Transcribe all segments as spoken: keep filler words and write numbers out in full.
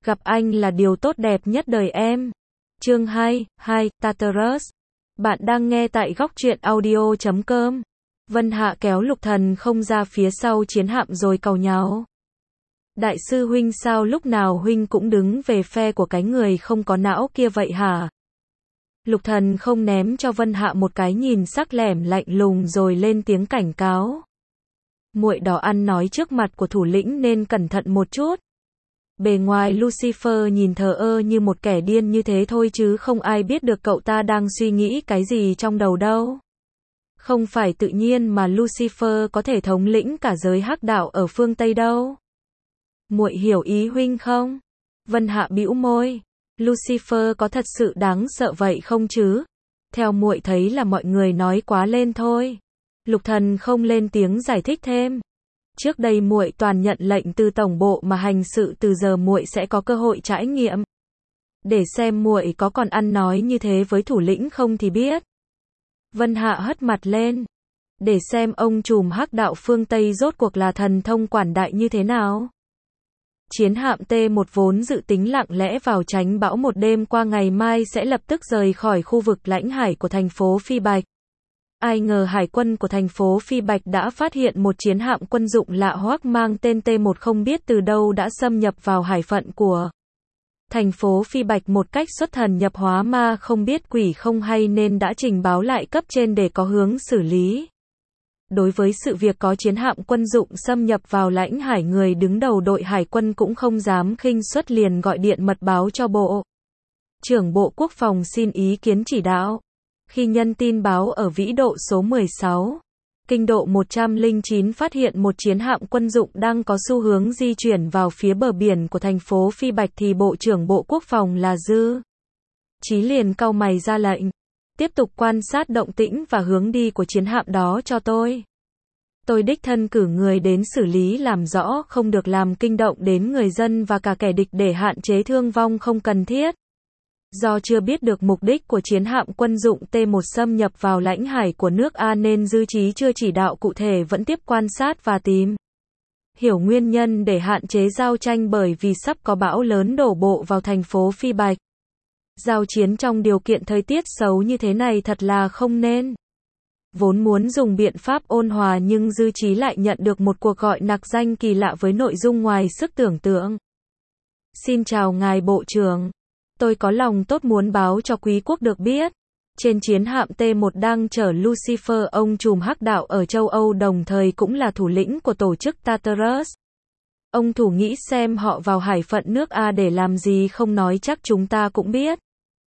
Gặp anh là điều tốt đẹp nhất đời em. Chương hai, hai, Tartarus. Bạn đang nghe tại góc truyện audio chấm com. Vân Hạ kéo Lục Thần không ra phía sau chiến hạm rồi càu nhàu. Đại sư huynh, sao lúc nào huynh cũng đứng về phe của cái người không có não kia vậy hả? Lục Thần không ném cho Vân Hạ một cái nhìn sắc lẻm lạnh lùng rồi lên tiếng cảnh cáo. Muội đó ăn nói trước mặt của thủ lĩnh nên cẩn thận một chút. Bề ngoài Lucifer nhìn thờ ơ như một kẻ điên như thế thôi chứ không ai biết được cậu ta đang suy nghĩ cái gì trong đầu đâu. Không phải tự nhiên mà Lucifer có thể thống lĩnh cả giới hắc đạo ở phương Tây đâu. Muội hiểu ý huynh không? Vân Hạ bĩu môi. Lucifer có thật sự đáng sợ vậy không chứ? Theo muội thấy là mọi người nói quá lên thôi. Lục Thần không lên tiếng giải thích thêm. Trước đây muội toàn nhận lệnh từ tổng bộ mà hành sự, từ giờ muội sẽ có cơ hội trải nghiệm. Để xem muội có còn ăn nói như thế với thủ lĩnh không thì biết. Vân Hạ hất mặt lên. Để xem ông trùm hắc đạo phương Tây rốt cuộc là thần thông quảng đại như thế nào. Chiến hạm T một vốn dự tính lặng lẽ vào tránh bão một đêm qua ngày mai sẽ lập tức rời khỏi khu vực lãnh hải của thành phố Phi Bạch. Ai ngờ hải quân của thành phố Phi Bạch đã phát hiện một chiến hạm quân dụng lạ hoắc mang tên T một không biết từ đâu đã xâm nhập vào hải phận của thành phố Phi Bạch một cách xuất thần nhập hóa, ma không biết quỷ không hay nên đã trình báo lại cấp trên để có hướng xử lý. Đối với sự việc có chiến hạm quân dụng xâm nhập vào lãnh hải, người đứng đầu đội hải quân cũng không dám khinh suất, liền gọi điện mật báo cho Bộ trưởng Bộ Quốc phòng xin ý kiến chỉ đạo. Khi nhân tin báo ở vĩ độ số mười sáu, kinh độ một trăm lẻ chín phát hiện một chiến hạm quân dụng đang có xu hướng di chuyển vào phía bờ biển của thành phố Phi Bạch thì Bộ trưởng Bộ Quốc phòng là Dư Chí liền cau mày ra lệnh. Tiếp tục quan sát động tĩnh và hướng đi của chiến hạm đó cho tôi. Tôi đích thân cử người đến xử lý làm rõ, không được làm kinh động đến người dân và cả kẻ địch để hạn chế thương vong không cần thiết. Do chưa biết được mục đích của chiến hạm quân dụng T một xâm nhập vào lãnh hải của nước A nên Dư Chí chưa chỉ đạo cụ thể, vẫn tiếp quan sát và tìm hiểu nguyên nhân để hạn chế giao tranh, bởi vì sắp có bão lớn đổ bộ vào thành phố Phi Bạch. Giao chiến trong điều kiện thời tiết xấu như thế này thật là không nên. Vốn muốn dùng biện pháp ôn hòa nhưng Dư Chí lại nhận được một cuộc gọi nặc danh kỳ lạ với nội dung ngoài sức tưởng tượng. Xin chào ngài bộ trưởng. Tôi có lòng tốt muốn báo cho quý quốc được biết. Trên chiến hạm T một đang chở Lucifer, ông trùm hắc đạo ở châu Âu, đồng thời cũng là thủ lĩnh của tổ chức Tartarus. Ông thủ nghĩ xem họ vào hải phận nước A để làm gì không nói chắc chúng ta cũng biết.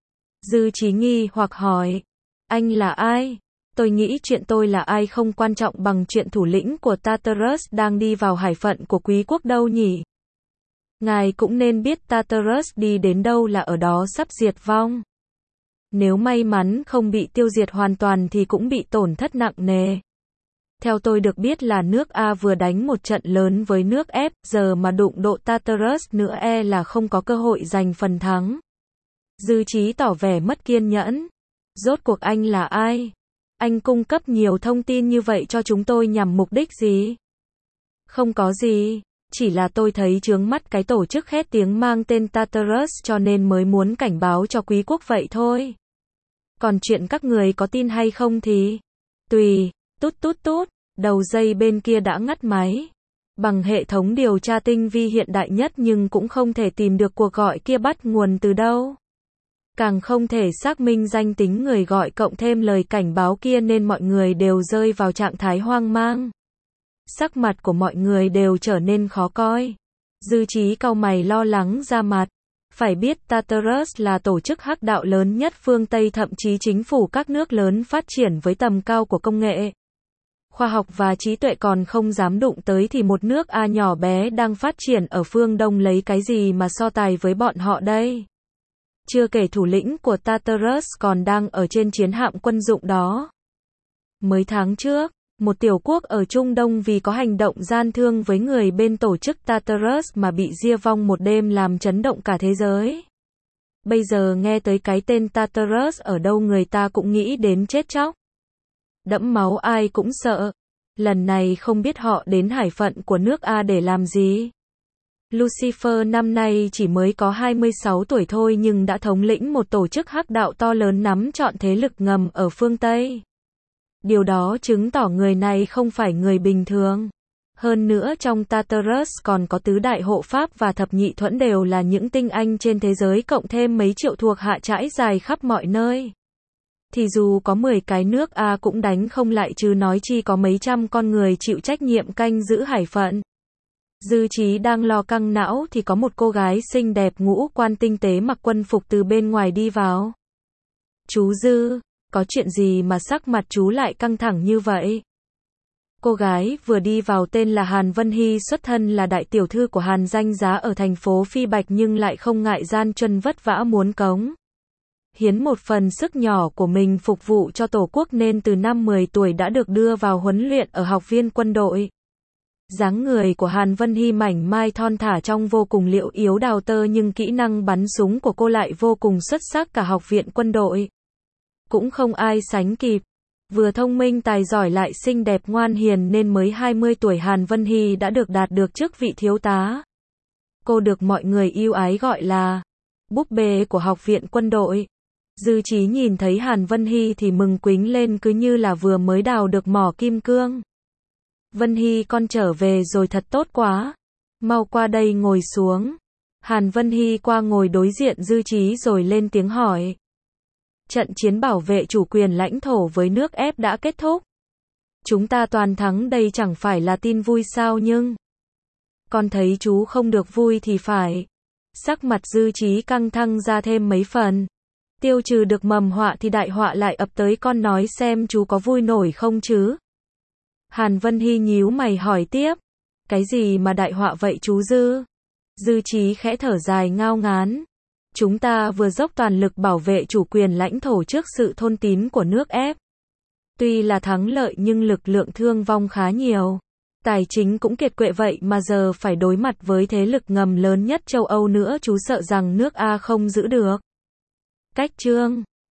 Dư Chí nghi hoặc hỏi. Anh là ai? Tôi nghĩ chuyện tôi là ai không quan trọng bằng chuyện thủ lĩnh của Tartarus đang đi vào hải phận của quý quốc đâu nhỉ? Ngài cũng nên biết Tartarus đi đến đâu là ở đó sắp diệt vong. Nếu may mắn không bị tiêu diệt hoàn toàn thì cũng bị tổn thất nặng nề. Theo tôi được biết là nước A vừa đánh một trận lớn với nước F, giờ mà đụng độ Tartarus nữa e là không có cơ hội giành phần thắng. Dư Chí tỏ vẻ mất kiên nhẫn. Rốt cuộc anh là ai? Anh cung cấp nhiều thông tin như vậy cho chúng tôi nhằm mục đích gì? Không có gì. Chỉ là tôi thấy chướng mắt cái tổ chức khét tiếng mang tên Tartarus cho nên mới muốn cảnh báo cho quý quốc vậy thôi. Còn chuyện các người có tin hay không thì tùy. Tút tút tút. Đầu dây bên kia đã ngắt máy. Bằng hệ thống điều tra tinh vi hiện đại nhất nhưng cũng không thể tìm được cuộc gọi kia bắt nguồn từ đâu. Càng không thể xác minh danh tính người gọi cộng thêm lời cảnh báo kia nên mọi người đều rơi vào trạng thái hoang mang. Sắc mặt của mọi người đều trở nên khó coi. Dư Chí cau mày lo lắng ra mặt. Phải biết Tartarus là tổ chức hắc đạo lớn nhất phương Tây, thậm chí chính phủ các nước lớn phát triển với tầm cao của công nghệ, khoa học và trí tuệ còn không dám đụng tới thì một nước A nhỏ bé đang phát triển ở phương Đông lấy cái gì mà so tài với bọn họ đây? Chưa kể thủ lĩnh của Tartarus còn đang ở trên chiến hạm quân dụng đó. Mới tháng trước, một tiểu quốc ở Trung Đông vì có hành động gian thương với người bên tổ chức Tartarus mà bị diệt vong một đêm làm chấn động cả thế giới. Bây giờ nghe tới cái tên Tartarus ở đâu người ta cũng nghĩ đến chết chóc. Đẫm máu ai cũng sợ. Lần này không biết họ đến hải phận của nước A để làm gì. Lucifer năm nay chỉ mới có hai mươi sáu tuổi thôi nhưng đã thống lĩnh một tổ chức hắc đạo to lớn nắm trọn thế lực ngầm ở phương Tây. Điều đó chứng tỏ người này không phải người bình thường. Hơn nữa trong Tartarus còn có tứ đại hộ pháp và thập nhị thuẫn đều là những tinh anh trên thế giới cộng thêm mấy triệu thuộc hạ trải dài khắp mọi nơi. Thì dù có mười cái nước A cũng đánh không lại chứ nói chi có mấy trăm con người chịu trách nhiệm canh giữ hải phận. Dư Chí đang lo căng não thì có một cô gái xinh đẹp ngũ quan tinh tế mặc quân phục từ bên ngoài đi vào. Chú Dư, có chuyện gì mà sắc mặt chú lại căng thẳng như vậy? Cô gái vừa đi vào tên là Hàn Vân Hy, xuất thân là đại tiểu thư của Hàn Danh Giá ở thành phố Phi Bạch nhưng lại không ngại gian truân vất vả muốn cống hiến một phần sức nhỏ của mình phục vụ cho Tổ quốc nên từ năm mười tuổi đã được đưa vào huấn luyện ở học viên quân đội. Dáng người của Hàn Vân Hy mảnh mai thon thả trông vô cùng liệu yếu đào tơ nhưng kỹ năng bắn súng của cô lại vô cùng xuất sắc, cả học viện quân đội cũng không ai sánh kịp. Vừa thông minh tài giỏi lại xinh đẹp ngoan hiền nên mới hai mươi tuổi Hàn Vân Hy đã được đạt được chức vị thiếu tá. Cô được mọi người yêu ái gọi là búp bê của học viện quân đội. Dư Chí nhìn thấy Hàn Vân Hy thì mừng quính lên cứ như là vừa mới đào được mỏ kim cương. Vân Hy con trở về rồi, thật tốt quá. Mau qua đây ngồi xuống. Hàn Vân Hy qua ngồi đối diện Dư Chí rồi lên tiếng hỏi. Trận chiến bảo vệ chủ quyền lãnh thổ với nước ép đã kết thúc. Chúng ta toàn thắng đây chẳng phải là tin vui sao, nhưng con thấy chú không được vui thì phải. Sắc mặt Dư Chí căng thẳng ra thêm mấy phần. Tiêu trừ được mầm họa thì đại họa lại ập tới, con nói xem chú có vui nổi không chứ? Hàn Vân Hy nhíu mày hỏi tiếp. Cái gì mà đại họa vậy chú Dư? Dư Chí khẽ thở dài ngao ngán. Chúng ta vừa dốc toàn lực bảo vệ chủ quyền lãnh thổ trước sự thôn tín của nước ép. Tuy là thắng lợi nhưng lực lượng thương vong khá nhiều. Tài chính cũng kiệt quệ, vậy mà giờ phải đối mặt với thế lực ngầm lớn nhất châu Âu nữa, chú sợ rằng nước A không giữ được. Cách chương